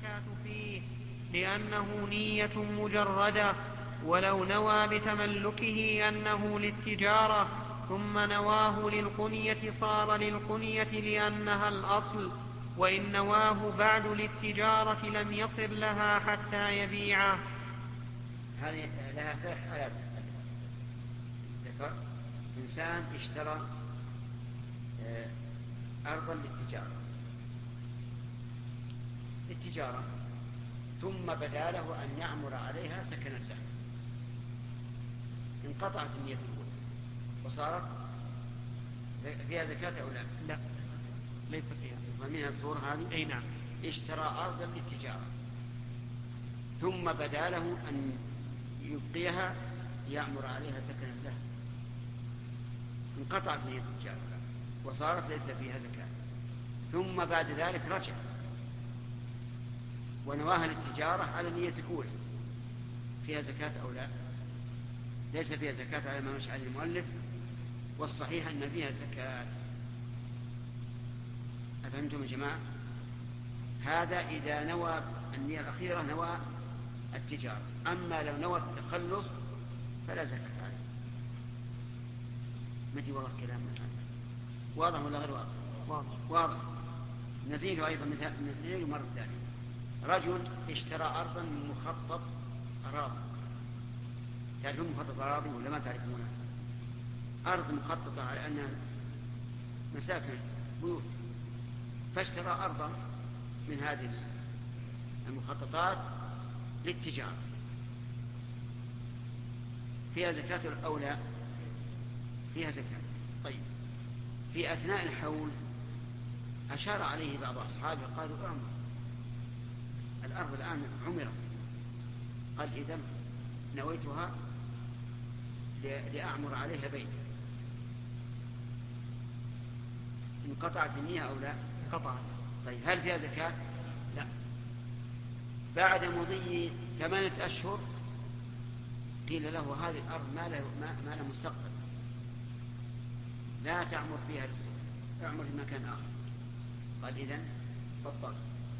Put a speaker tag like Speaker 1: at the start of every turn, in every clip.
Speaker 1: الزكاة فيه لأنه نية مجردة، ولو نوى بتملكه أنه للتجارة ثم نواه للقنية صار للقنية لأنها الأصل، وإن نواه بعد للتجارة لم يصر لها حتى يبيعه.
Speaker 2: هذه لها 3 حالات. ذكر إنسان اشترى أرضا للتجارة ثم بدا له أن يعمر عليها سكنا له، انقطعت النية الأولى وصارت فيها زكاة أو لا؟
Speaker 1: لا، ليس فيها.
Speaker 2: فمن الصورة هذه؟
Speaker 1: أي نعم.
Speaker 2: اشترى أرضا للتجارة ثم بدا له أن يبقيها يعمر عليها سكنا له، انقطعت نية التجارة وصارت ليس فيها زكاة، ثم بعد ذلك رجع ونواها للتجارة على النية الأولى، فيها زكاة أو لا؟ ليس فيها زكاة على ما مشى عليه المؤلف، والصحيح أن فيها زكاة. أفهمتم يا جماعة؟ هذا إذا نوى النية الأخيرة نوى التجارة، أما لو نوى التخلص فلا زكاة عليه. متى والله كلام من هذا واضح ولا غير واضح؟ واضح. نزيده أيضا من مرة ثانية. رجل اشترى أرضا من مخطط أراضي. تعرفون مخطط أراضي ولا ما تعرفونه؟ أرض مخططة على أنها مساكن بيوت، فاشترى أرضا من هذه المخططات للتجارة، فيها زكاة أو لا؟ فيها زكاة. طيب، في أثناء الحول أشار عليه بعض أصحابه قالوا اعمر، الأرض الآن عمرت. قال إذن نويتها لأعمر عليها بيت. انقطعت النية أو لا؟
Speaker 1: انقطعت.
Speaker 2: طيب، هل فيها زكاة؟
Speaker 1: لا.
Speaker 2: بعد مضي 8 أشهر قيل له هذه الأرض ما لها مستقبل، لا تعمر فيها للسوق، اعمر في مكان آخر. قال إذن بطل.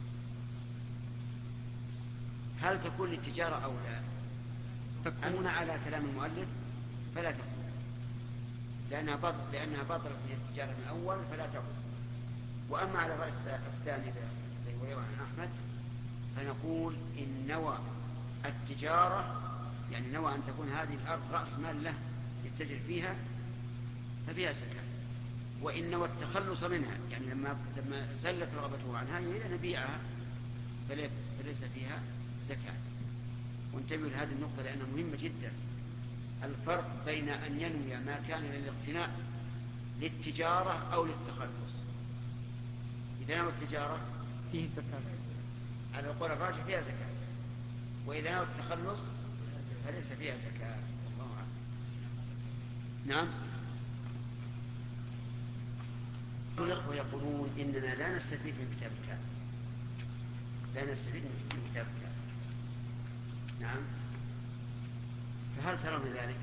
Speaker 2: هل تكون للتجارة أو لا؟ أما على كلام المؤلف فلا تكون، لأنها بطلت من التجارة من الأول فلا تكون. وأما على الرأس الثاني الذي ويروى عن أحمد فنقول إن نوى التجارة، يعني نوى أن تكون هذه الأرض رأس مال له يتجر فيها ففيها زكاة. وإن نوى التخلص منها، يعني لما زلت رغبته عنها يريد أن يبيعها فليس فيها زكاة. وانتبهوا لهذه النقطة لأنها مهمة جدا، الفرق بين أن ينوي ما كان للاقتناء للتجارة أو للتخلص. إذا نوى التجارة
Speaker 1: فيه زكاة
Speaker 2: على القول الراجح فيها زكاة، وإذا نوى التخلص فليس فيها زكاة. الله أعلم. نعم. الأخوة يقولون إننا لا نستفيد من كتاب الكافي، لا نستفيد من كتاب الكافي. نعم، فهل ترون ذلك؟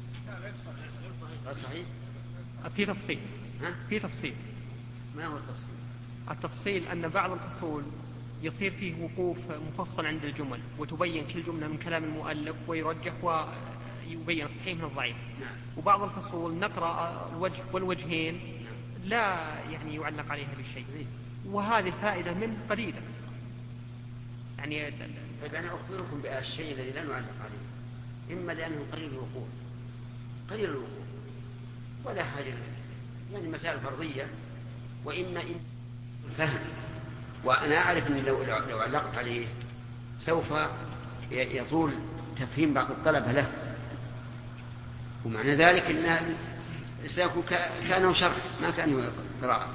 Speaker 2: صحيح.
Speaker 1: في تفصيل. في تفصيل.
Speaker 2: ما هو التفصيل؟
Speaker 1: التفصيل أن بعض الفصول يصير فيه وقوف مفصل عند الجمل، وتبين كل جملة من كلام المؤلف ويرجح ويبين الصحيح من الضعيف.
Speaker 2: نعم.
Speaker 1: وبعض الفصول نقرأ الوجه والوجهين.
Speaker 2: نعم.
Speaker 1: لا يعني يعلق عليها بشيء. وهذه الفائدة من قليلة يعني.
Speaker 2: طيب، أنا أخبركم بالشيء الذي لا نعلق عليه، إما لأنه قليل الوقوع ولا حاجة يعني مسائل فرضية، وإما إن الفهم. وأنا أعرف أني لو علقت عليه سوف يطول تفهيم بعض الطلبة له، ومعنى ذلك أنه سيكون كأنه شرح ما كأنه قراءة.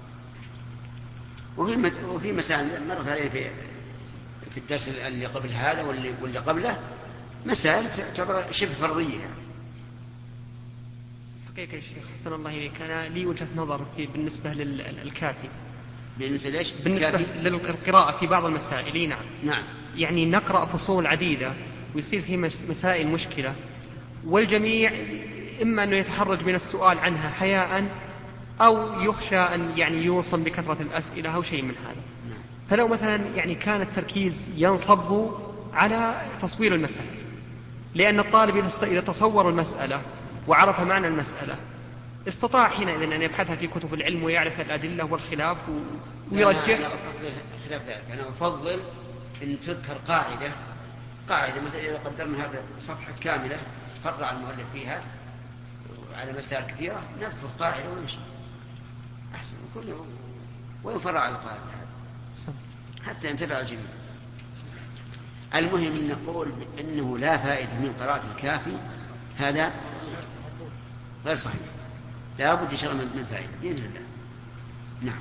Speaker 2: وفي مسائل مرت عليه في الدرس اللي قبل هذا واللي قبله مسائل تعتبر شبه فرضية.
Speaker 1: حقيقة يا شيخ حسن الله إليك، أنا لي وجهة نظر بالنسبة للكافي. بالنسبة للقراءة في بعض المسائل.
Speaker 2: نعم.
Speaker 1: يعني نقرأ فصول عديدة ويصير في مسائل مشكلة، والجميع إما أنه يتحرج من السؤال عنها حياء، أو يخشى أن يعني يوصل بكثرة الأسئلة أو شيء من هذا.
Speaker 2: نعم.
Speaker 1: فلو مثلا يعني كان التركيز ينصب على تصوير المسألة، لأن الطالب إذا تصور المسألة وعرف معنى المسألة استطاع حينئذ أن يبحثها في كتب العلم ويعرف الأدلة والخلاف ويرجح.
Speaker 2: أنا خلاف ذلك، أنا أفضل أن تذكر قاعدة مثلا إذا قدرنا هذا صفحة كاملة فرع المؤلف فيها على مسائل كثيرة، نذكر قاعدة ونمشي أحسن ويفرع على القاعدة حتى ينتفع الجميع. المهم أن نقول أنه لا فائدة من قراءة الكافي، هذا غير صحيح، لا بد إن شاء الله من فائدة بإذن الله. نعم.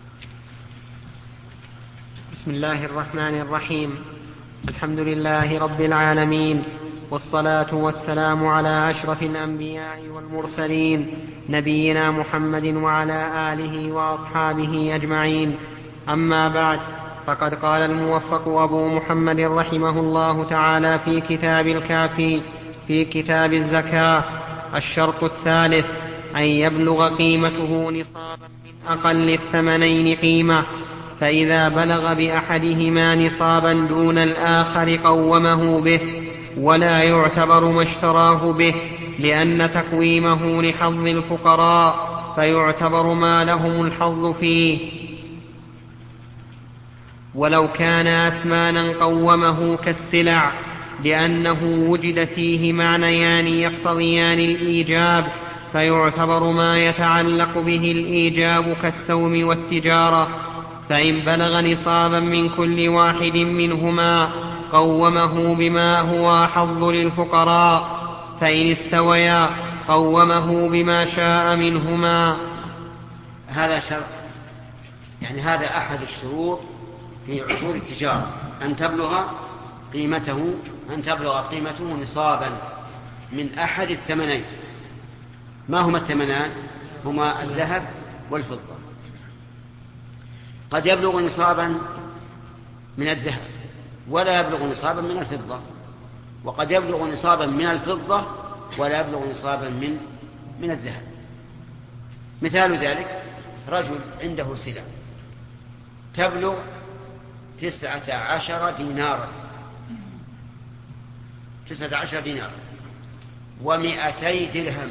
Speaker 1: بسم الله الرحمن الرحيم. الحمد لله رب العالمين، والصلاة والسلام على أشرف الأنبياء والمرسلين نبينا محمد وعلى آله وأصحابه أجمعين. أما بعد، فقد قال الموفق أبو محمد رحمه الله تعالى في كتاب الكافي في كتاب الزكاة: الشرط الثالث أن يبلغ قيمته نصابا من أقل الثمنين قيمة، فإذا بلغ بأحدهما نصابا دون الآخر قومه به، ولا يعتبر ما اشتراه به، لأن تقويمه لحظ الفقراء فيعتبر ما لهم الحظ فيه. ولو كان أثمانا قومه كالسلع، لأنه وجد فيه معنيان يقتضيان الإيجاب، فيعتبر ما يتعلق به الإيجاب كالسوم والتجارة. فإن بلغ نصابا من كل واحد منهما قومه بما هو أحظ للفقراء، فإن استويا قومه بما شاء منهما.
Speaker 2: هذا شرط، يعني هذا أحد الشروط في أصول التجارة، أن تبلغ قيمته نصابا من أحد الثمنين. ما هما الثمنان؟ هما الذهب والفضة. قد يبلغ نصابا من الذهب ولا يبلغ نصابا من الفضة، وقد يبلغ نصابا من الفضة ولا يبلغ نصابا من الذهب. مثال ذلك: رجل عنده سلع تبلغ 19 دينارا، 19 دينار و200 درهم.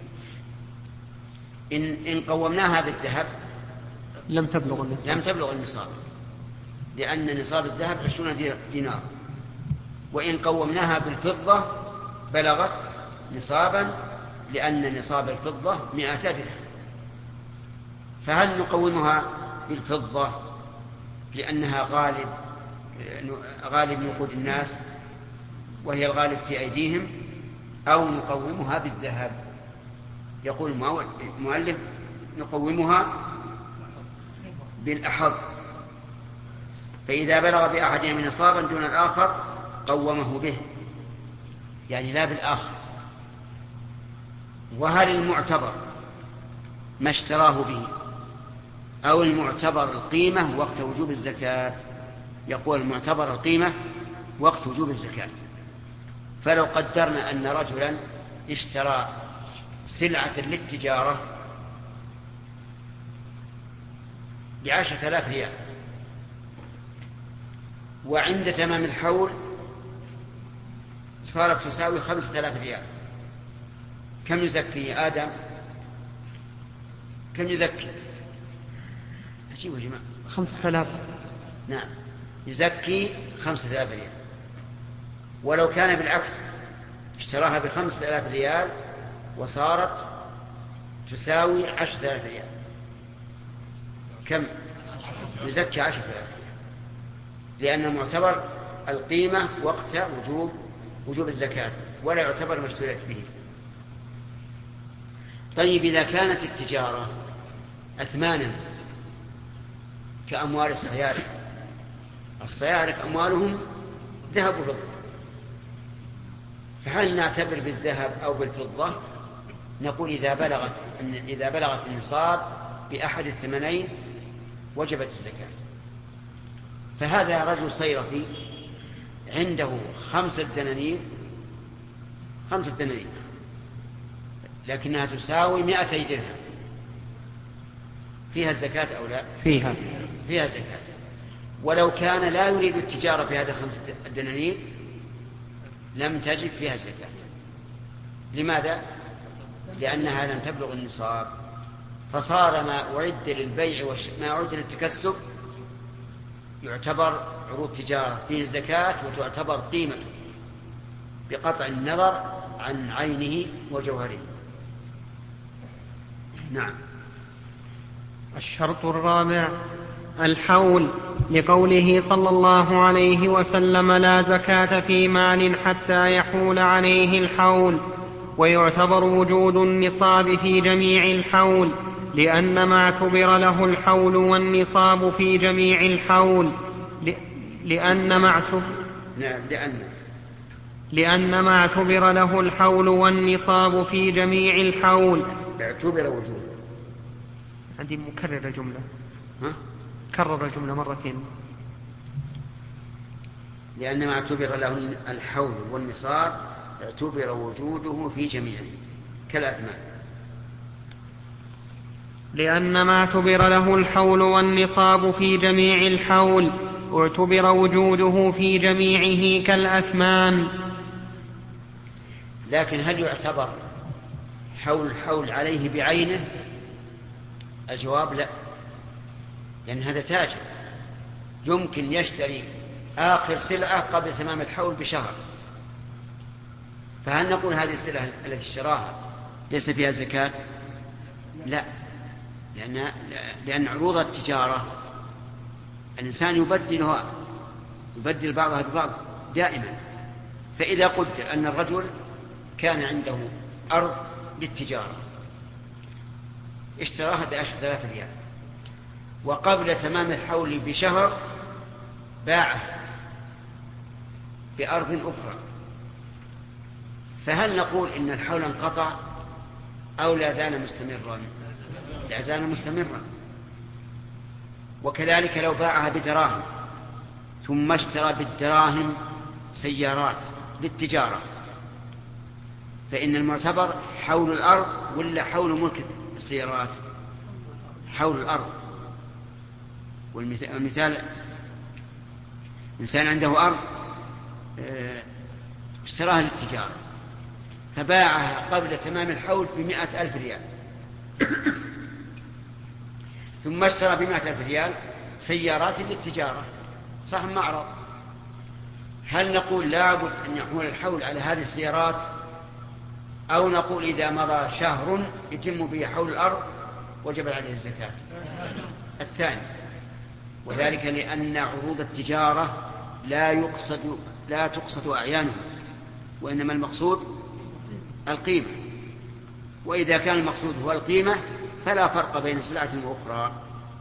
Speaker 2: إن قومناها بالذهب
Speaker 1: لم تبلغ
Speaker 2: النصاب، لأن نصاب الذهب 20 دينار. وإن قومناها بالفضة بلغت نصابا، لأن نصاب الفضة 200 درهم. فهل نقومها بالفضة لأنها غالب نقود الناس وهي الغالب في أيديهم، أو نقومها بالذهب؟ يقول المؤلف: نقومها بالأحظ. فإذا بلغ بأحدهم نصابا دون الآخر قومه به، يعني لا بالآخر. وهل المعتبر ما اشتراه به أو المعتبر القيمة وقت وجوب الزكاة؟ يقول المعتبر القيمة وقت وجوب الزكاة. فلو قدرنا أن رجلا اشترى سلعة للتجارة ب10,000 ريال، وعند تمام الحول صارت تساوي 5,000 ريال، كم يزكي يا آدم؟ كم يزكي؟ عجيب يا جماعة.
Speaker 1: 5,000.
Speaker 2: نعم، يزكي 5,000 ريال. ولو كان بالعكس، اشتراها ب5,000 ريال وصارت تساوي 10,000 ريال، كم يزكي؟ 10,000 ريال، لأن معتبر القيمة وقت وجوب الزكاة، ولا يعتبر ما اشتريت به. طيب، إذا كانت التجارة أثمانا كأموال الصيارف أموالهم ذهب وفضة، فهل نعتبر بالذهب أو بالفضة؟ نقول إذا بلغت النصاب بأحد الثمنين وجبت الزكاة. فهذا رجل صيرفي عنده 5 دنانير، لكنها تساوي 200 درهم، فيها الزكاة أو لا؟
Speaker 1: فيها
Speaker 2: زكاة. ولو كان لا يريد التجارة في هذه 5 دنانير لم تجب فيها الزكاة. لماذا؟ لأنها لم تبلغ النصاب، فصار ما أعد للبيع ما أعد للتكسب يعتبر عروض تجارة فيه الزكاة وتعتبر قيمته بقطع النظر عن عينه وجوهره. نعم.
Speaker 1: الشرط الرابع الحول، لقوله صلى الله عليه وسلم: لا زكاة في مال حتى يحول عليه الحول. ويعتبر وجود النصاب في جميع الحول، لأن ما اعتبر له الحول والنصاب في جميع الحول لأن ما اعتبر له الحول والنصاب في جميع الحول.
Speaker 2: اعتبر وجود،
Speaker 1: عندي مكرر جملة،
Speaker 2: كرر
Speaker 1: الجملة مرتين.
Speaker 2: لأن ما اعتبر له الحول والنصاب اعتبر وجوده في جميعه كالأثمان.
Speaker 1: لأن ما اعتبر له الحول والنصاب في جميع الحول اعتبر وجوده في جميعه كالأثمان.
Speaker 2: لكن هل يعتبر حول عليه بعينه؟ الجواب لا، لأن هذا تاجر يمكن يشتري آخر سلعة قبل تمام الحول بشهر، فهل نقول هذه السلعة التي اشتراها ليس فيها زكاة؟ لا، لأن عروض التجارة الإنسان يبدل بعضها ببعض دائما. فإذا قدر أن الرجل كان عنده أرض للتجارة اشتراها ب10,000 ريال، وقبل تمام الحول بشهر باعه بأرض أخرى، فهل نقول إن الحول انقطع أو لا زال مستمرا؟ لا زال مستمرا. وكذلك لو باعها بدراهم ثم اشترى بالدراهم سيارات للتجارة، فإن المعتبر حول الأرض ولا حول ملك السيارات؟ حول الأرض. والمثال إنسان عنده أرض اشتراها للتجارة فباعها قبل تمام الحول ب100,000 ريال، ثم اشترى ب100,000 ريال سيارات للتجارة صح معرض. هل نقول لابد أن يحول الحول على هذه السيارات، أو نقول إذا مضى شهر يتم به حول الأرض وجب عليه الزكاة؟ الثاني، وذلك لأن عروض التجارة لا تقصد أعيانها، وإنما المقصود القيمة، وإذا كان المقصود هو القيمة فلا فرق بين سلعة وأخرى.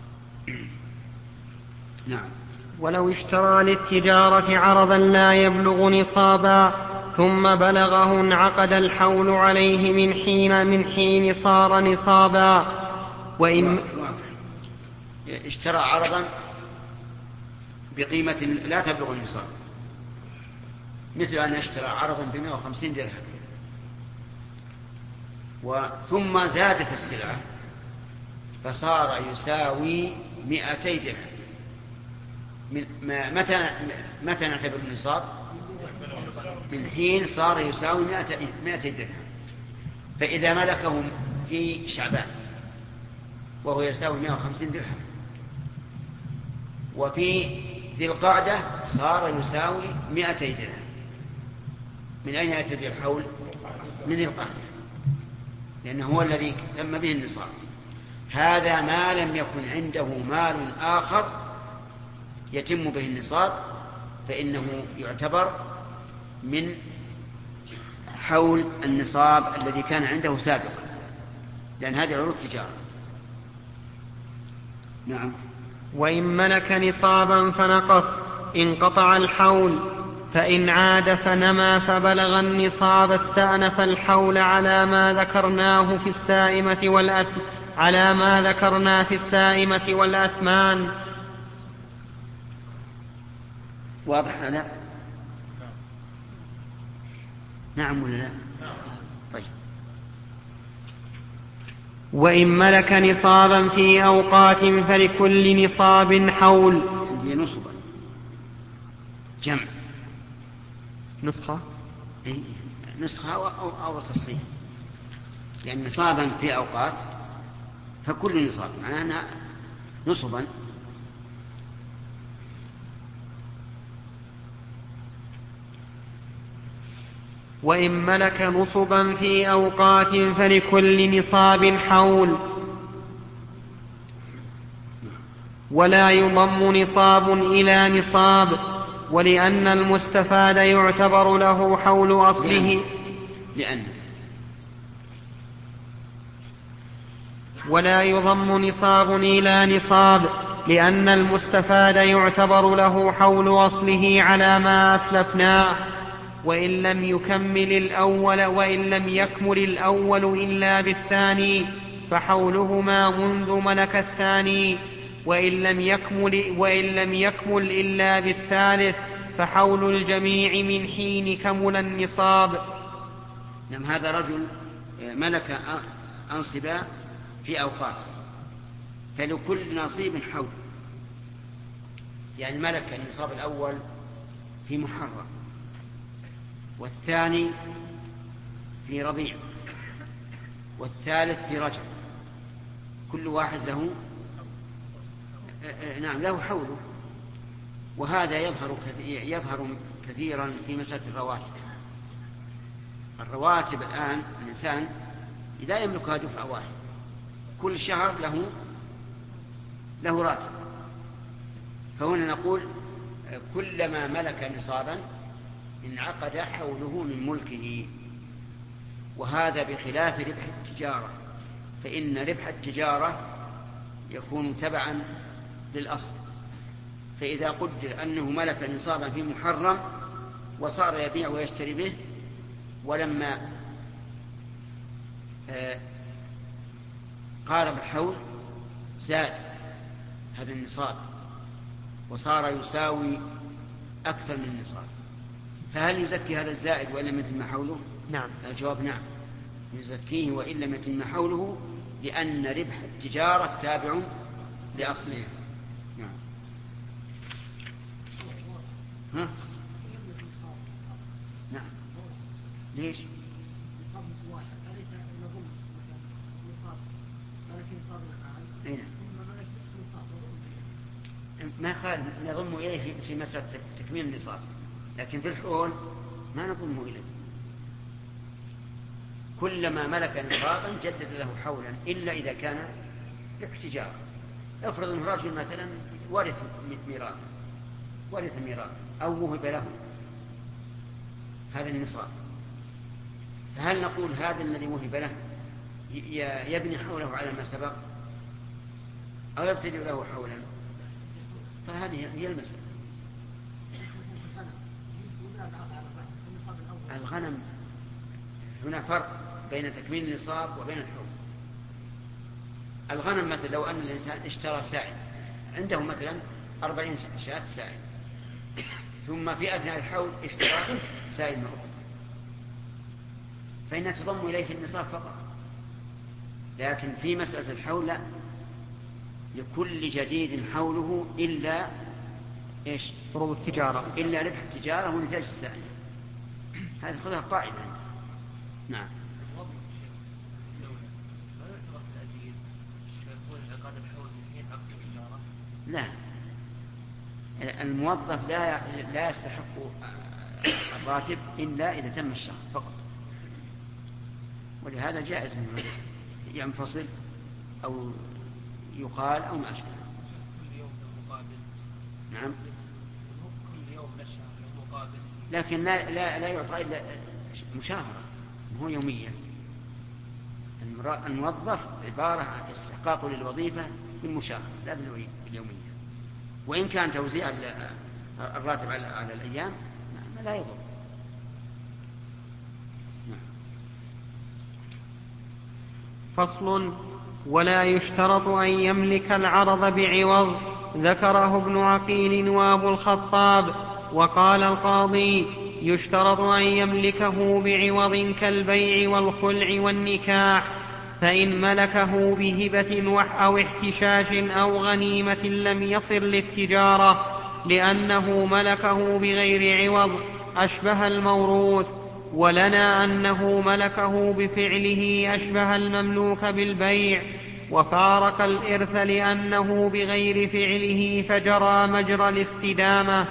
Speaker 2: نعم.
Speaker 1: ولو اشترى للتجارة عرضا لا يبلغ نصابا ثم بلغه انعقد الحول عليه من حين صار نصابا. وإن
Speaker 2: اشترى عرضا بقيمة لا تبلغ النصاب، مثل أن اشترى عرضا ب150 درهم ثم زادت السلعة فصار يساوي 200 درهم. متى نعتبر النصاب؟ من حين صار يساوي 200 درهم. فإذا ملكه في شعبان وهو يساوي 150 درهم، وفي ذي القعدة صار يساوي 200 درهم، من أين يأتي الحول؟ من ذي القعدة، لأنه هو الذي تم به النصاب. هذا ما لم يكن عنده مال آخر يتم به النصاب، فإنه يعتبر من حول النصاب الذي كان عنده سابقا، لأن هذه عروض تجارة. نعم.
Speaker 1: وإن ملك نصابا فنقص انقطع الحول، فإن عاد فنما فبلغ النصاب استأنف الحول على ما ذكرنا في السائمة والأثمان.
Speaker 2: واضح هذا؟ نعم ولا لا؟ طيب.
Speaker 1: وإن ملك نصابا في أوقات فلكل نصاب حول.
Speaker 2: عندي نصبا جمع
Speaker 1: نسخة
Speaker 2: نسخة أو تصحيح، لأن نصابا في أوقات فكل نصاب معناه أنها نصبا.
Speaker 1: وإن ملك نصبا في أوقات فلكل نصاب حول، ولا يضم نصاب إلى نصاب، ولأن المستفاد يعتبر له حول أصله ولا يضم نصاب إلى نصاب، لأن المستفاد يعتبر له حول أصله على ما أسلفناه، وإن لم يكمل الأول إلا بالثاني فحولهما منذ ملك الثاني، وإن لم يكمل إلا بالثالث فحول الجميع من حين كمل النصاب.
Speaker 2: نعم، هذا رجل ملك أنصبا في أوقات، فلكل نصيب حول، يعني ملك النصاب الأول في محرم، والثاني في ربيع، والثالث في رجب، كل واحد له حوله. وهذا يظهر كثيرا في مسألة الرواتب الآن الإنسان لا يملكها دفعة واحدة، كل شهر له راتب. فهنا نقول كلما ملك نصابا انعقد حوله من ملكه، وهذا بخلاف ربح التجارة، فإن ربح التجارة يكون تبعا للأصل. فإذا قدر أنه ملك نصابا في محرم وصار يبيع ويشتري به، ولما قارب الحول زاد هذا النصاب وصار يساوي أكثر من النصاب، فهل يزكي هذا الزائد وإن لم يتم حوله؟
Speaker 1: نعم.
Speaker 2: الجواب نعم، يزكيه وإن لم يتم حوله، لأن ربح التجارة تابع لأصلها. نعم. نعم. ليش؟ ما قال نضم إليه في مسألة تكميل النصاب، لكن في الحول ما نضم إليه. كلما ملك نصابا جدد له حولا، إلا إذا كان احتجار. افرض أن رجل مثلا ورث ميراث أو وهب له هذا النصاب، فهل نقول هذا الذي وهب له يبني حوله على ما سبق أو يبتدئ له حولا؟ فهذه هي المسألة. الغنم هنا فرق بين تكميل النصاب وبين الحول. الغنم مثلا لو أن الإنسان اشترى سائل، عنده مثلا 40 شاة سائل، ثم في أثناء الحول اشترى سائل أخرى، فإنها تضم إليه في النصاب فقط. لكن في مسألة الحول لا، لكل جديد حوله إلا إيش؟
Speaker 1: فروض التجارة،
Speaker 2: إلا ربح التجارة ونتاج السائل. هذه خذها قاعدة. نعم. لا، الموظف لا يستحق الراتب إلا إذا تم الشهر فقط، ولهذا جائز منه ينفصل أو يقال أو ما أشبه. نعم. لكن لا يعطى إلا مشاهرة، هو يوميا. الموظف عبارة عن استحقاق للوظيفة بالمشاهرة لا باليومية، وإن كان توزيع الراتب على الأيام لا يضر.
Speaker 1: فصل. ولا يشترط أن يملك العرض بعوض، ذكره ابن عقيل وأبو الخطاب. وقال القاضي: يشترط أن يملكه بعوض كالبيع والخلع والنكاح، فإن ملكه بهبة أو احتشاش أو غنيمة لم يصر للتجارة، لأنه ملكه بغير عوض أشبه الموروث، ولنا أنه ملكه بفعله أشبه المملوك بالبيع، وفارق الإرث لأنه بغير فعله فجرى مجرى الاستدامة.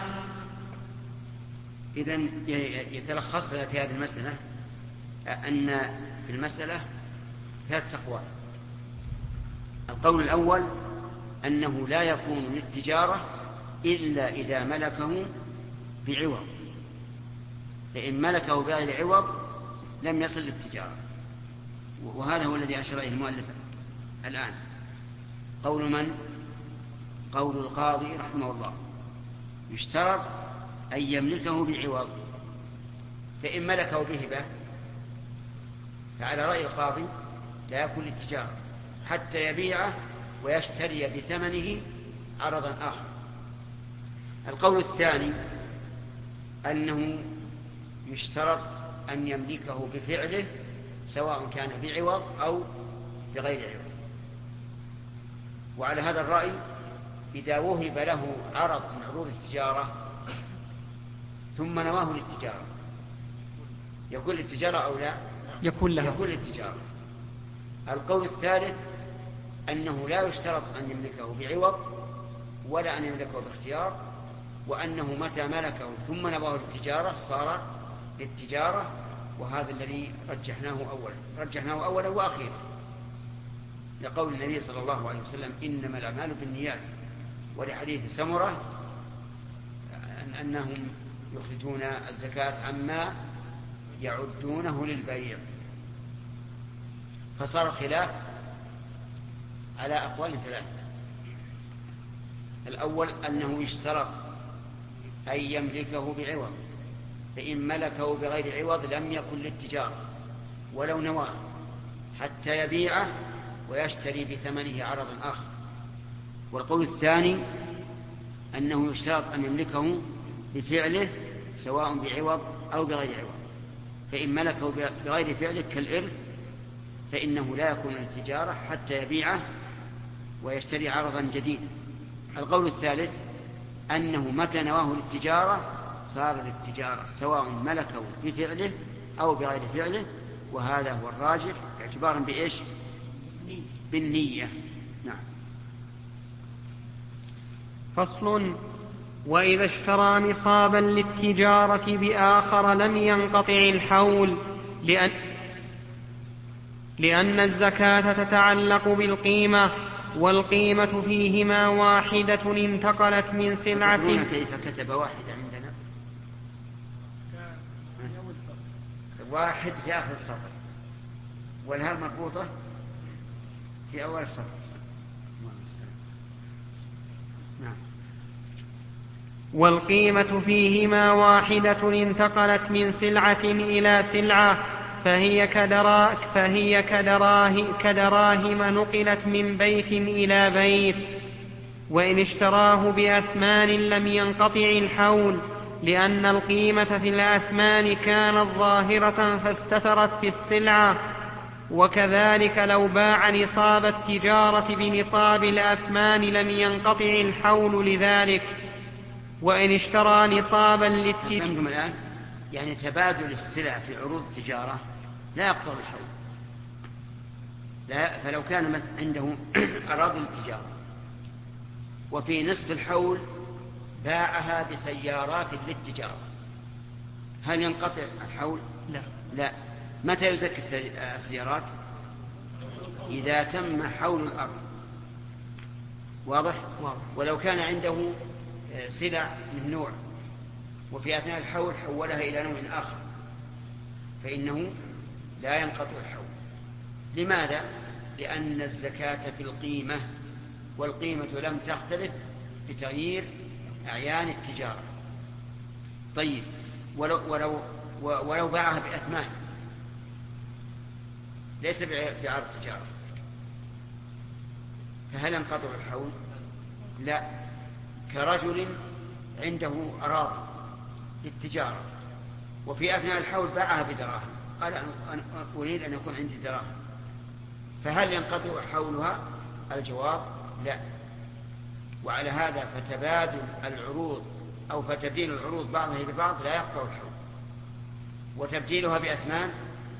Speaker 2: إذن يتلخص في هذه المسألة أن في المسألة 3 أقوال. القول الأول أنه لا يكون للتجارة إلا إذا ملكه بعوض، فإن ملكه بغير عوض لم يصل للتجارة، وهذا هو الذي أشار إليه المؤلف الآن. قول من؟ قول القاضي رحمه الله، يشترط أن يملكه بعوض، فإن ملكه بهبة فعلى رأي القاضي لا يكون للتجارة حتى يبيعه ويشتري بثمنه عرضا آخر. القول الثاني أنه يشترط أن يملكه بفعله سواء كان بعوض أو بغير عوض، وعلى هذا الرأي إذا وهب له عرض من عروض التجارة ثم نواه للتجارة يكون للتجارة أو لا؟
Speaker 1: يكون
Speaker 2: للتجارة. القول الثالث أنه لا يشترط أن يملكه بعوض ولا أن يملكه باختيار، وأنه متى ملكه ثم نواه للتجارة صار للتجارة، وهذا الذي رجحناه أولا وأخيرا، لقول النبي صلى الله عليه وسلم إنما الأعمال بالنيات، ولحديث سمرة أنهم يخرجون الزكاة عما يعدونه للبيع. فصار الخلاف على أقوال 3. الأول أنه يشترط أن يملكه بعوض، فإن ملكه بغير عوض لم يكن للتجارة ولو نواه حتى يبيعه ويشتري بثمنه عرضا آخر. والقول الثاني أنه يشترط أن يملكه بفعله سواء بعوض أو بغير عوض، فإن ملكه بغير فعله كالإرث فإنه لا يكون للتجارة حتى يبيعه ويشتري عرضا جديدا. القول الثالث أنه متى نواه للتجارة صار للتجارة سواء ملكه بفعله أو بغير فعله، وهذا هو الراجح اعتبارا بإيش؟ بالنية. نعم.
Speaker 1: فصل. وإذا اشترى نصابا للتجارة بآخر لم ينقطع الحول، لأن الزكاة تتعلق بالقيمة، والقيمة فيهما واحدة انتقلت من سلعة.
Speaker 2: كيف كتب واحدة عندنا؟ واحد في آخر السطر، والهاء مربوطة في أول السطر. نعم.
Speaker 1: والقيمة فيهما واحدة انتقلت من سلعة إلى سلعة، فهي كدراهم نقلت من بيت إلى بيت. وإن اشتراه بأثمان لم ينقطع الحول، لأن القيمة في الأثمان كانت ظاهرة فاستترت في السلعة. وكذلك لو باع نصاب التجارة بنصاب الأثمان لم ينقطع الحول لذلك. وإن اشترى نصابا للتجارة
Speaker 2: الآن يعني تبادل السلع في عروض التجارة لا يقطع الحول، لا. فلو كان عنده أراضي للتجارة وفي نصف الحول باعها بسيارات للتجارة، هل ينقطع الحول؟ لا. متى يزكي السيارات؟ إذا تم حول الأرض. واضح؟ ولو كان عنده سلع من نوع وفي أثناء الحول حولها إلى نوع آخر فإنه لا ينقطع الحول. لماذا؟ لأن الزكاة في القيمة، والقيمة لم تختلف بتغيير أعيان التجارة. طيب، ولو باعها بأثمان ليس بعرض تجارة، فهل ينقطع الحول؟ لا. كرجل عنده أراضي للتجارة وفي أثناء الحول باعها بدراهم، قال أنا أريد أن يكون عندي دراهم، فهل ينقطع حولها؟ الجواب لا. وعلى هذا فتبادل العروض أو فتبديل العروض بعضها ببعض لا يقطع الحول، وتبديلها بأثمان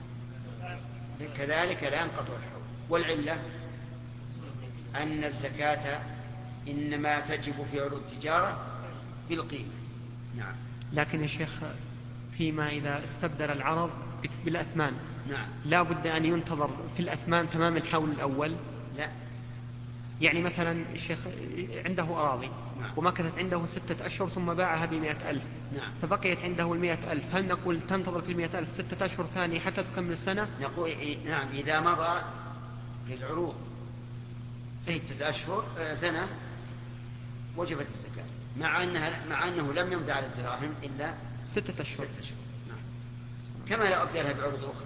Speaker 2: كذلك لا ينقطع الحول. والعلة أن الزكاة إنما تجب في عروض التجارة بالقيمة. نعم.
Speaker 1: لكن يا شيخ فيما إذا استبدل العرض بالأثمان،
Speaker 2: نعم،
Speaker 1: لا بد أن ينتظر في الأثمان تمام الحول الأول؟
Speaker 2: لا.
Speaker 1: يعني مثلا الشيخ عنده أراضي،
Speaker 2: نعم،
Speaker 1: ومكثت عنده 6 أشهر ثم باعها ب100,000،
Speaker 2: نعم،
Speaker 1: فبقيت عنده 100,000، هل نقول تنتظر في 100,000 6 أشهر ثانية حتى تكمل السنة؟
Speaker 2: نقول نعم، إذا مضى في العروض 6 أشهر سنة وجبت الزكاة، مع أنه لم يمضي على الدراهم إلا
Speaker 1: 6 أشهر.
Speaker 2: نعم. كما لا أبدلها بعروض أخرى.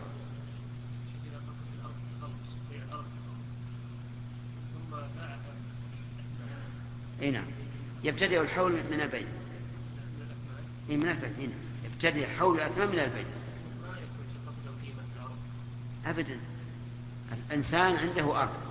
Speaker 2: اي نعم، يبتدئ الحول من البيع. اي من البيع، هنا يبتدئ حول الأثمان من البيع. أبدا، الإنسان عنده أرض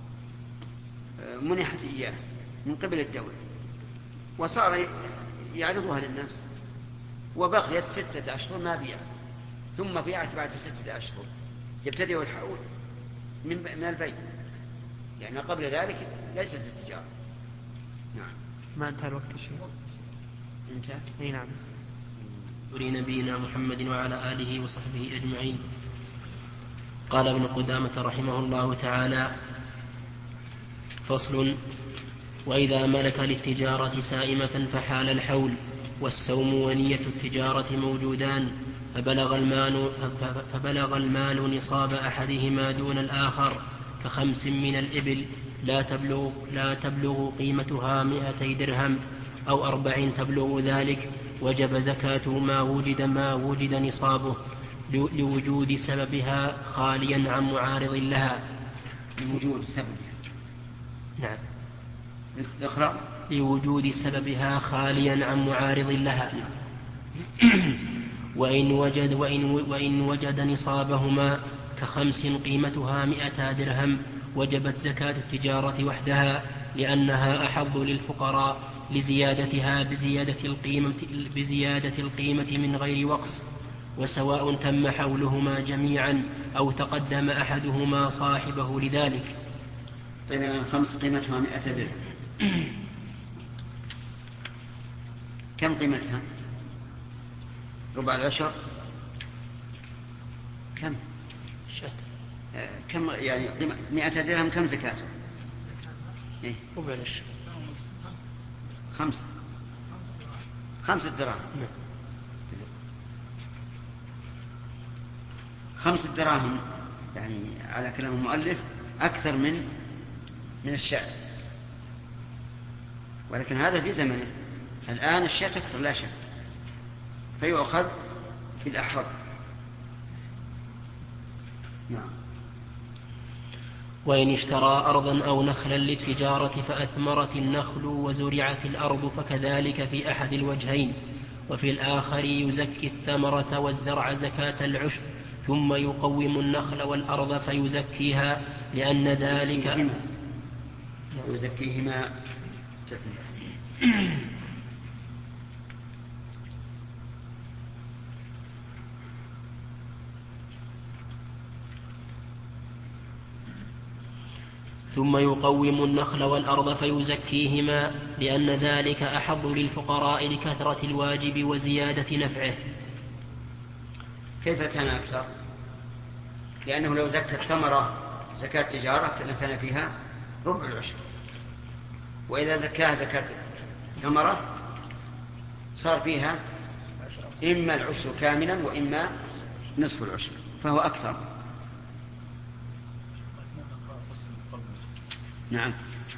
Speaker 2: منحت إياه من قبل الدولة وصار يعرضها للناس، وبقيت 6 أشهر ما بيعت، ثم بيعت بعد 6 أشهر، يبتدئ الحول من البيع، لأن قبل ذلك ليست التجارة. نعم.
Speaker 1: ما انتهى الوقت يا شيخ؟
Speaker 2: انتهى.
Speaker 1: اي نعم.
Speaker 3: ولنبينا محمد وعلى آله وصحبه أجمعين. قال ابن قدامة رحمه الله تعالى: فصل: وإذا ملك للتجارة سائمة فحال الحول والسوم ونية التجارة موجودان، فبلغ المال نصاب أحدهما دون الآخر ك5 من الإبل لا تبلغ قيمتها 200 درهم أو 4 تبلغ ذلك، وجب زكاة ما وجد نصابه لوجود سببها خاليا عن معارض لها.
Speaker 2: لوجود سببها.
Speaker 3: نعم.
Speaker 2: اقرأ.
Speaker 3: لوجود سببها خاليا عن معارض لها. وإن وجد نصابهما ك5 قيمتها 200 درهم وجبت زكاة التجارة وحدها، لأنها أحظ للفقراء لزيادتها بزيادة القيمة من غير وقص، وسواء تم حولهما جميعا أو تقدم أحدهما صاحبه لذلك.
Speaker 2: طيب 5 قيمتها 100 درهم، كم قيمتها؟ ربع العشر؟ كم؟ كم يعني 100 درهم كم زكاة؟ إيه؟
Speaker 3: ربع العشر
Speaker 2: 5 دراهم. 5 دراهم يعني على كلام المؤلف أكثر من الشاة، ولكن هذا في زمنه. الآن الشاة أكثر لا شك، فيؤخذ في الأحفظ. نعم.
Speaker 3: وإن اشترى أرضا أو نخلا للتجارة فأثمرت النخل وزرعت الأرض فكذلك في أحد الوجهين، وفي الآخر يزكي الثمرة والزرع زكاة العشر، ثم يقوم النخل والأرض فيزكيها، لأن ذلك
Speaker 2: يزكيهما
Speaker 3: ثم يقوم النخل والأرض فيزكيهما، لأن ذلك أحظ للفقراء لكثرة الواجب وزيادة نفعه.
Speaker 2: كيف كان أكثر؟ لأنه لو زكى الثمرة زكاة تجارة كان فيها ربع العشر، وإذا زكاها زكاة ثمرة صار فيها إما العشر كاملا وإما نصف العشر، فهو أكثر. نعم.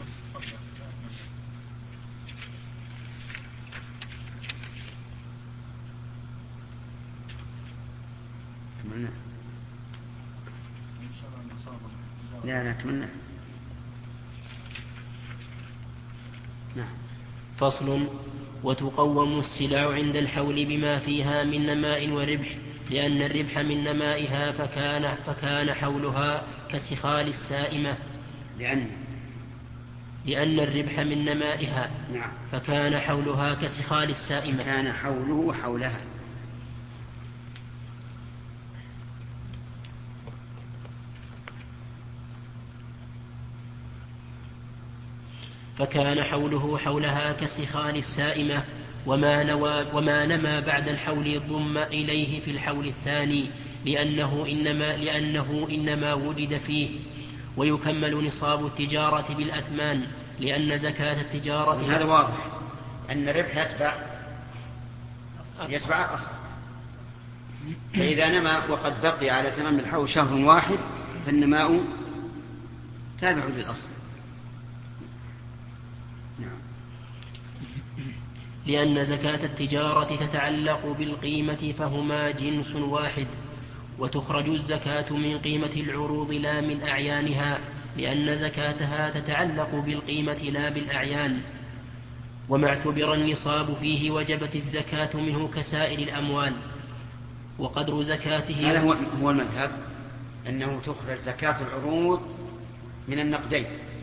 Speaker 2: لا كملنا. نعم.
Speaker 3: فصل: وتقوم السلع عند الحول بما فيها من نماء وربح، لأن الربح من نمائها فكان حولها كسخال السائمة. لأن الربح من نمائها.
Speaker 2: نعم.
Speaker 3: فكان حولها كسخال السائمة.
Speaker 2: كان حوله حولها.
Speaker 3: فكان حوله حولها كسخال السائمة، وما نما بعد الحول ضم إليه في الحول الثاني، لأنه إنما وجد فيه. ويكمل نصاب التجارة بالأثمان، لأن زكاة التجارة.
Speaker 2: هذا واضح أن الربح يتبع الأصل. فإذا نما وقد بقي على تمام الحول شهر واحد فالنماء تابع للأصل.
Speaker 3: لأن زكاة التجارة تتعلق بالقيمة، فهما جنس واحد. وتخرج الزكاة من قيمة العروض لا من أعيانها، لأن زكاتها تتعلق بالقيمة لا بالأعيان. وما اعتبر النصاب فيه وجبت الزكاة منه كسائر الأموال. وقدر زكاته.
Speaker 2: هذا هو المذهب، أنه تخرج زكاة العروض من النقدين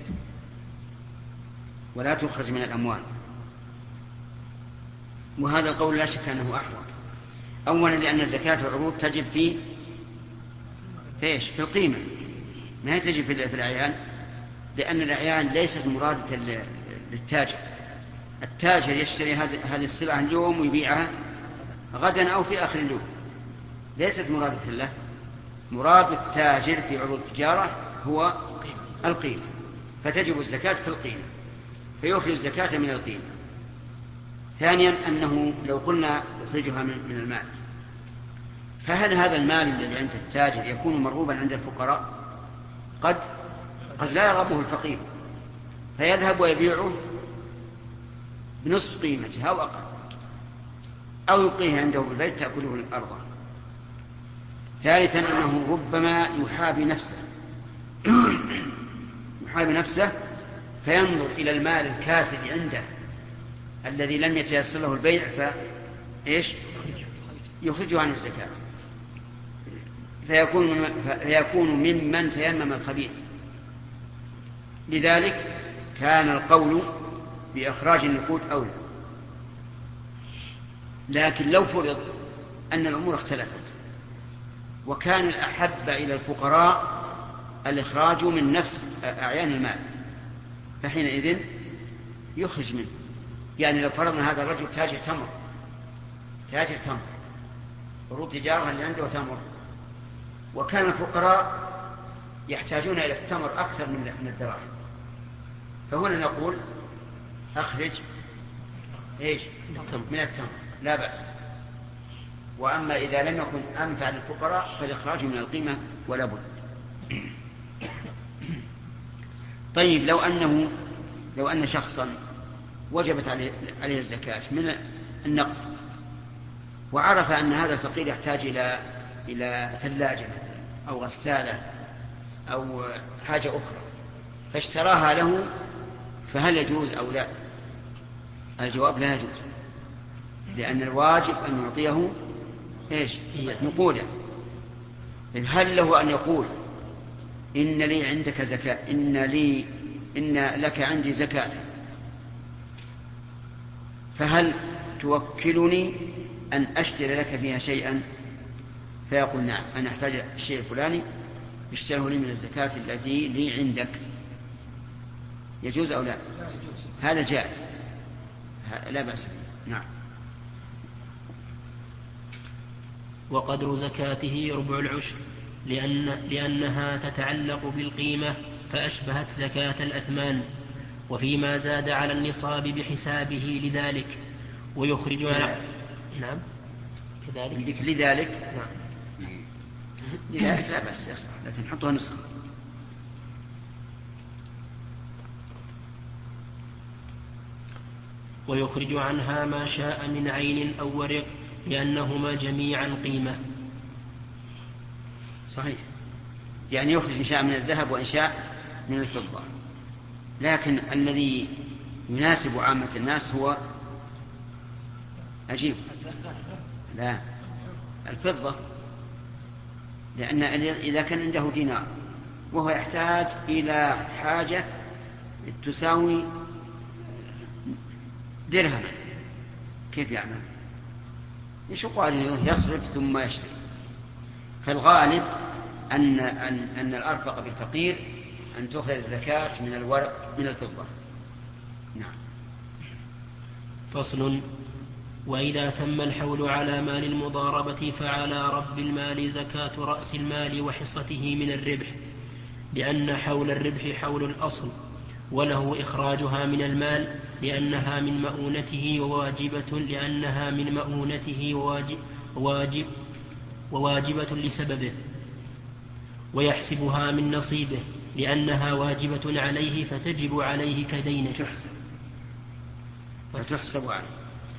Speaker 2: ولا تخرج من الأموال. وهذا القول لا شك أنه أحوط. أولا لأن زكاة العروض تجب في القيمة، ما تجب في الأعيان، لأن الأعيان ليست مرادة للتاجر. التاجر يشتري هذه السلعة اليوم ويبيعها غدا أو في آخر اليوم، ليست مرادة له. مراد التاجر في عروض التجارة هو القيمة، فتجب الزكاة في القيمة، فيخرج الزكاة من القيمة. ثانيا أنه لو قلنا يخرجها من المال، فهل هذا المال الذي عند التاجر يكون مرغوبا عند الفقراء؟ قد لا يرغبه الفقير، فيذهب ويبيعه بنصف قيمته أو أقل، أو يبقيه عنده بالبيت تأكله الأرض. ثالثا أنه ربما يحابي نفسه فينظر إلى المال الكاسد عنده الذي لم يتيسر له البيع يخرجه عن الزكاة، فيكون ممن تيمم الخبيث. لذلك كان القول بإخراج النقود أولى. لكن لو فرض أن الأمور اختلفت وكان الأحب إلى الفقراء الإخراج من نفس أعيان المال، فحينئذ يخرج منه. يعني لو فرضنا هذا الرجل تاجر تمر، عروض تجارة اللي عنده تمر، وكان الفقراء يحتاجون إلى التمر أكثر من الدراهم، فهنا نقول أخرج من التمر لا بأس. وأما إذا لم يكن أنفع للفقراء فالإخراج من القيمة ولا بد. طيب لو أن شخصا وجبت عليه الزكاة من النقد، وعرف أن هذا الفقير يحتاج إلى ثلاجة أو غسالة أو حاجة أخرى فاشتراها له، فهل يجوز أو لا؟ الجواب لا يجوز، لأن الواجب أن يعطيه نقودا. هل له أن يقول إن لي عندك زكاة، إن لك عندي زكاة، فهل توكلني أن أشتري لك فيها شيئا؟ فيقول نعم، أنا أحتاج الشيء الفلاني اشتره لي من الزكاة التي لي عندك. يجوز أو لا؟ هذا جائز لا بأس به. نعم.
Speaker 3: وقدر زكاته ربع العشر، لأنها تتعلق بالقيمة فأشبهت زكاة الأثمان، وفيما زاد على النصاب بحسابه لذلك. ويخرج نعم كذلك
Speaker 2: لذلك
Speaker 3: نعم.
Speaker 2: لذلك لا بأس يصح، لكن حطها نسخة.
Speaker 3: ويخرج عنها ما شاء من عين أو ورق، لأنهما جميعا قيمة.
Speaker 2: صحيح، يعني يخرج إن شاء من الذهب وإن شاء من الفضة، لكن الذي يناسب عامة الناس هو أجيب لا الفضة، لأن إذا كان عنده دينار وهو يحتاج إلى حاجة تساوي درهما، كيف يعمل؟ يشق عليه يصرف ثم يشتري. فالغالب أن الأرفق بالفقير أن تأخذ الزكاة من الورق من الفضة. نعم.
Speaker 3: فصل. وإذا تم الحول على مال المضاربة فعلى رب المال زكاة رأس المال وحصته من الربح، لأن حول الربح حول الأصل، وله إخراجها من المال لأنها من مؤونته وواجبة لسببه، ويحسبها من نصيبه لأنها واجبة عليه فتجب عليه كدينه.
Speaker 2: فتحسب عليه.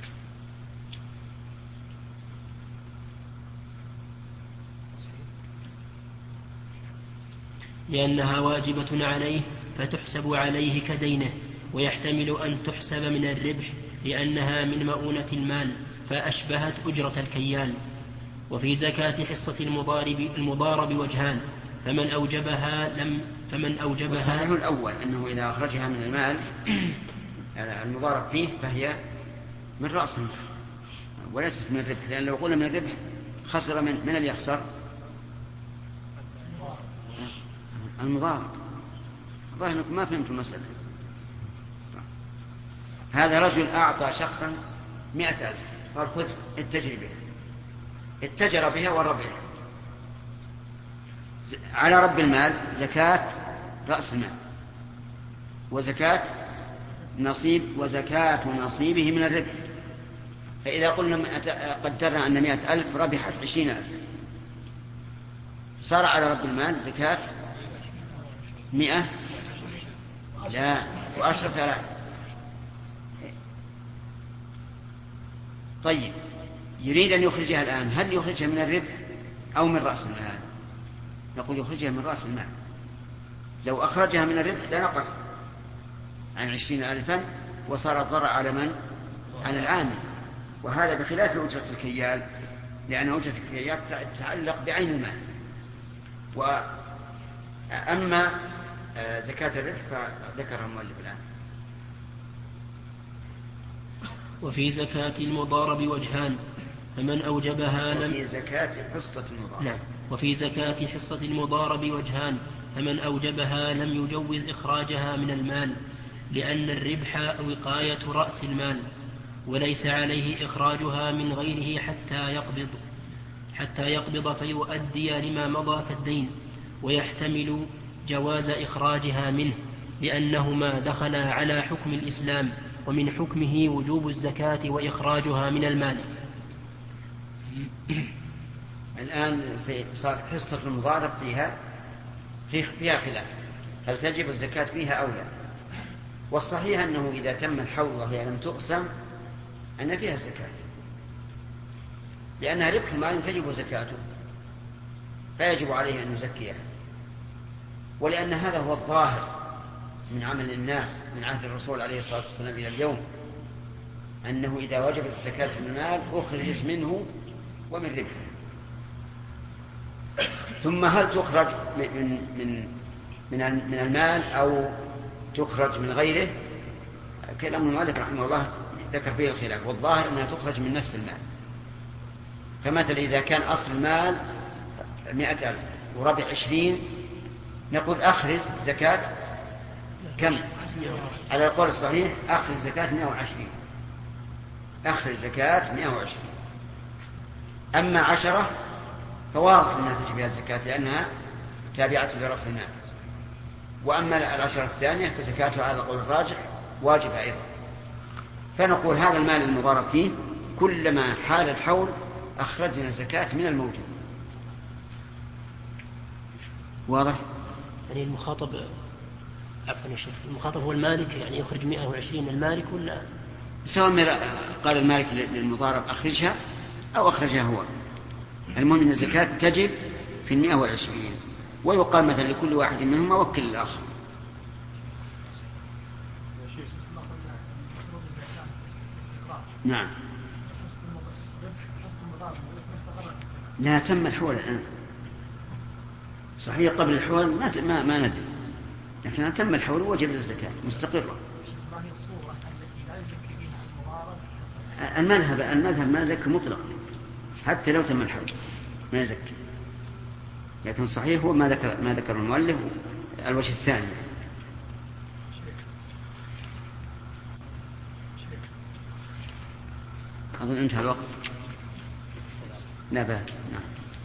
Speaker 3: لأنها واجبة عليه فتحسب عليه كدينه، ويحتمل أن تحسب من الربح لأنها من مؤونة المال فأشبهت أجرة الكيال. وفي زكاة حصة المضارب وجهان، فمن أوجبها
Speaker 2: والصحيح الأول أنه إذا أخرجها من المال المضارب فيه فهي من رأس المال وليست من الربح، لأن لو قلنا من الربح خسر من اللي يخسر المضارب. ظاهر أنكم ما فهمتوا المسألة. هذا رجل أعطى شخصا 100,000 قال خذ اتجر بها، اتجر بها وربحها. على رب المال زكاة رأس المال وزكاة نصيبه من الربح. فإذا قلنا قدرنا أن 100,000 ربحت 20,000، صار على رب المال زكاة 100 لا و10,000. طيب يريد أن يخرجها الآن، هل يخرجها من الربح أو من رأس المال؟ نقول يخرجها من رأس المال. لو أخرجها من الربح لنقص عن 20,000 وصار الضرر على من؟ على العامل. وهذا بخلاف أجرة الكيال، لأن أجرة الكيال تتعلق بعين المال. وأما زكاة الربح فذكرها المؤلف الآن.
Speaker 3: وفي زكاة المضارب وجهان، فمن أوجبها لم
Speaker 2: وفي زكاة حصة المضارب.
Speaker 3: نعم. وفي زكاة حصة المضارب وجهان، فمن أوجبها لم يجوز إخراجها من المال، لأن الربح وقاية رأس المال، وليس عليه إخراجها من غيره حتى يقبض فيؤدي لما مضى كالدين. ويحتمل جواز إخراجها منه، لأنهما دخلا على حكم الإسلام، ومن حكمه وجوب الزكاة وإخراجها من المال.
Speaker 2: الآن صار حصة المضارب فيها خلاف، هل تجب الزكاة فيها أو لا؟ والصحيح أنه إذا تم الحول وهي لم تقسم أن فيها زكاة، لأنها ربح مال تجب زكاته فيجب عليه أن يزكيها، ولأن هذا هو الظاهر من عمل الناس من عهد الرسول عليه الصلاة والسلام إلى اليوم، أنه إذا وجبت الزكاة في المال أخرجت منه ومن ربحه. ثم هل تخرج من المال أو تخرج من غيره؟ كلام المؤلف رحمه الله ذكر فيه الخلاف، والظاهر أنها تخرج من نفس المال. فمثلا إذا كان أصل المال 100,000 وربح 20، نقول أخرج زكاة كم؟ على القول الصحيح أخرج زكاة 120. أخرج زكاة 120. أما 10 فواضح أنها تجب بها الزكاة لأنها تابعة لرأس المال. وأما 10 الثانية فزكاتها على القول الراجح واجبة أيضا. فنقول هذا المال المضارب فيه كلما حال الحول أخرجنا الزكاة من الموجود. واضح؟
Speaker 3: يعني المخاطب عفوا يا شيخ، المخاطب هو المالك، يعني يخرج 120 المالك ولا؟
Speaker 2: سواء قال المالك للمضارب أخرجها أو أخرجها هو، المهم أن الزكاة تجب في 120، ويقال مثلا لكل واحد منهما وكل الآخر. نعم. لا تم الحول الآن، صحيح قبل الحول ما ندري، لكن تم الحول وجب الزكاة مستقرة.
Speaker 4: ما هي الصورة التي لا يزكي بها المضارب؟
Speaker 2: المذهب ما يزكي مطلق حتى لو تم الحول ما يزكي، لكن صحيح هو ما ذكر المؤلف الوجه الثاني. أظن انتهى الوقت. لا باقي. نعم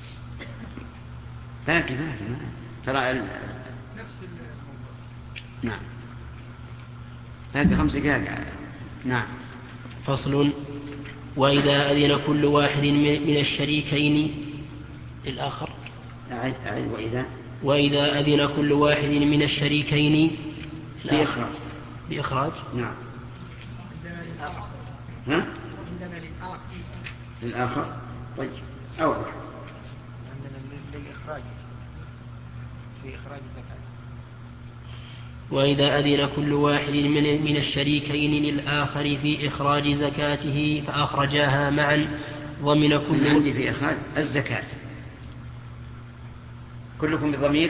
Speaker 2: باقي ترى
Speaker 4: نفس الموضوع.
Speaker 2: نعم باقي 5 دقائق. نعم.
Speaker 3: فصل. وإذا أذن كل واحد من الشريكين الآخر.
Speaker 2: أعد. وإذا
Speaker 3: أذن كل واحد من الشريكين بإخراج.
Speaker 2: نعم.
Speaker 4: عندنا
Speaker 2: للآخر. طيب أوضح.
Speaker 1: عندنا للإخراج في إخراج الزكاة.
Speaker 3: وإذا أذن كل واحد من الشريكين للآخر في إخراج زكاته فأخرجاها معا ضمن كل.
Speaker 2: عندي في إخراج الزكاة كلكم بالضمير.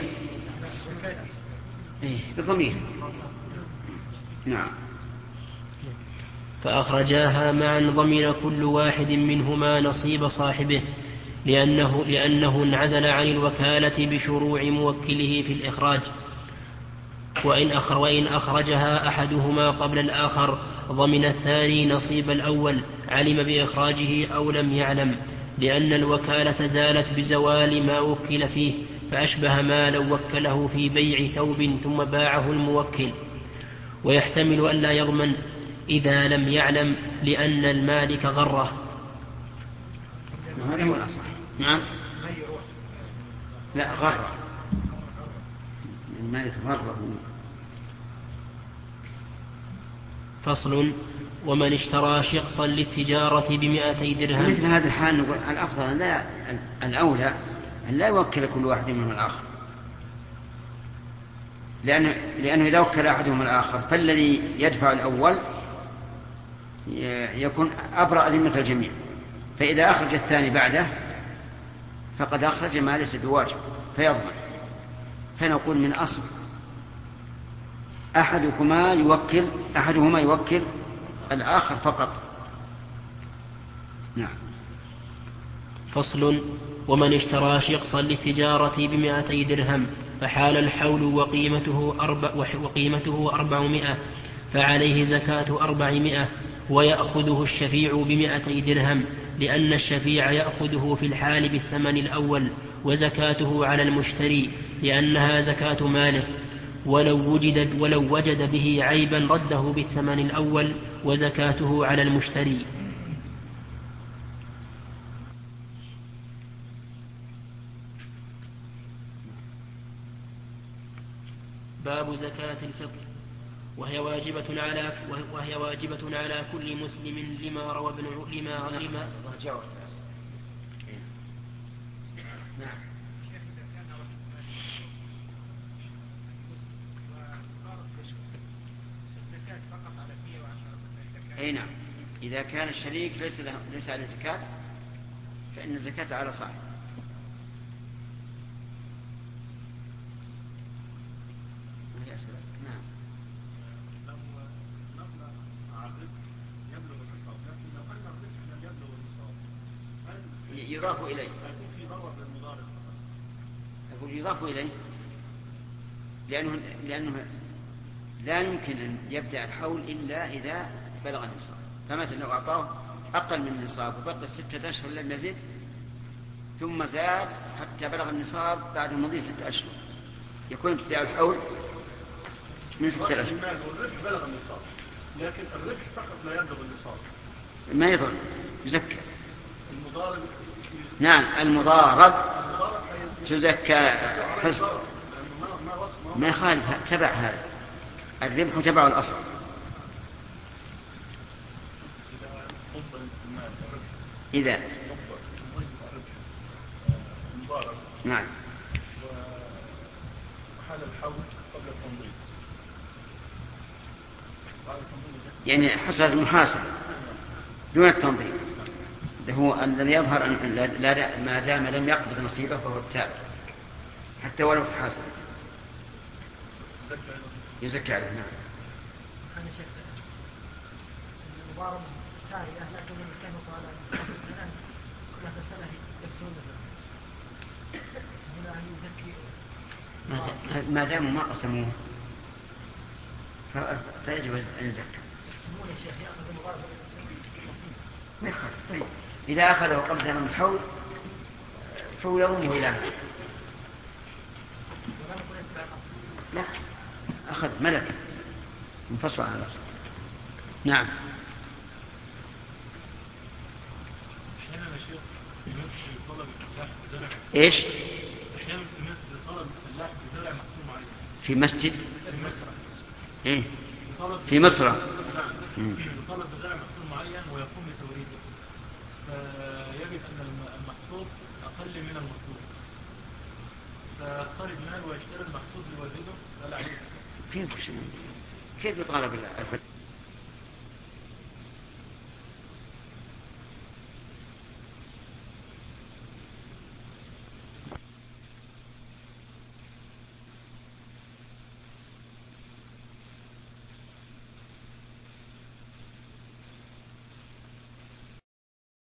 Speaker 2: بالضمير. نعم.
Speaker 3: فأخرجاها معا ضمن كل واحد منهما نصيب صاحبه لأنه انعزل عن الوكالة بشروع موكله في الإخراج. وإن أخرجها أحدهما قبل الآخر ضمن الثاني نصيب الأول علم بإخراجه أو لم يعلم، لأن الوكالة زالت بزوال ما وكل فيه، فأشبه ما لو وكله في بيع ثوب ثم باعه الموكل. ويحتمل ألا يضمن إذا لم يعلم لأن المالك غره.
Speaker 2: هذا هو الأصح. نعم. لا غره المالك غره.
Speaker 3: فصل. ومن اشترى شخصا للتجارة ب200 درهم.
Speaker 2: مثل هذا الحال نقول الأفضل الأولى أن لا يوكل كل واحد منهم الآخر، لأنه إذا وكل أحدهم الآخر فالذي يدفع الأول يكون أبرأ ذمة الجميع، فإذا أخرج الثاني بعده فقد أخرج ما ليس بواجب فيضمن. فنقول من أصل أحدهما يوكل الآخر فقط. نعم.
Speaker 3: فصل. ومن اشترى شخصا للتجارة ب200 درهم فحال الحول وقيمته 400 فعليه زكاة 400 ويأخذه الشفيع ب200 درهم، لأن الشفيع يأخذه في الحال بالثمن الأول وزكاته على المشتري لأنها زكاة ماله، ولو وجد به عيبا رده بالثمن الأول وزكاته على المشتري. باب زكاة الفطر. وهي واجبة على كل مسلم لما روى ابن لما
Speaker 2: نعم. أي نعم. إذا كان الشريك ليس عليه زكاة فإن الزكاة على صاحبه. نعم. يضاف إليه. أقول يضاف إليه لأنه لا يمكن أن يبدأ الحول إلا إذا بلغ النصاب. فمثلا لو أعطاه أقل من النصاب وبقي 6 أشهر لم يزد ثم زاد حتى بلغ النصاب بعد مضي 6 أشهر يكون ابتداء الحول من 6 أشهر.
Speaker 5: الربح بلغ النصاب، لكن الربح فقط لا يبلغ النصاب
Speaker 2: ما يضر يزكى.
Speaker 5: المضارب.
Speaker 2: نعم المضارب تزكى حسن ما يخالف تبع هذا الربح تبع الأصل. إذا نعم.
Speaker 5: وحال الحول قبل التنظيم
Speaker 2: يعني حصلت المحاسبة دون التنظيم، هو الذي يظهر أن ما دام لم يقبض نصيبه فهو التابع حتى ولو تحاسب. يزكي عليه. نعم.
Speaker 4: كان شيخ المضاربة سارية لكن لما كانوا على 3 سنة كل 3 سنة يكسرون هنا أن يزكي
Speaker 2: ما داموا ما قسموه فيجب أن يزكي.
Speaker 4: يقسمون يا شيخ يأخذ المضاربة نصيب.
Speaker 2: طيب إذا أخذه قبل زمن الحول فولهم إلى لا أخذ ملك منفصل عن الأصل. نعم.
Speaker 5: أحيانا يا شيخ في مصر طلب الفلاح بزرع.
Speaker 2: إيش؟
Speaker 5: أحيانا في مصر طلب الفلاح بزرع محكوم عليه.
Speaker 2: في مسجد؟
Speaker 5: في مصر.
Speaker 2: إيه؟ في مصر.
Speaker 5: نعم. طلب بزرع محكوم معين ويقوم بتوريده. فيجد أن المحصول أقل من المطلوب. فيختار المال ويشتري المحصول ليورده فلا عليه.
Speaker 2: كيف يطالب الفلاح؟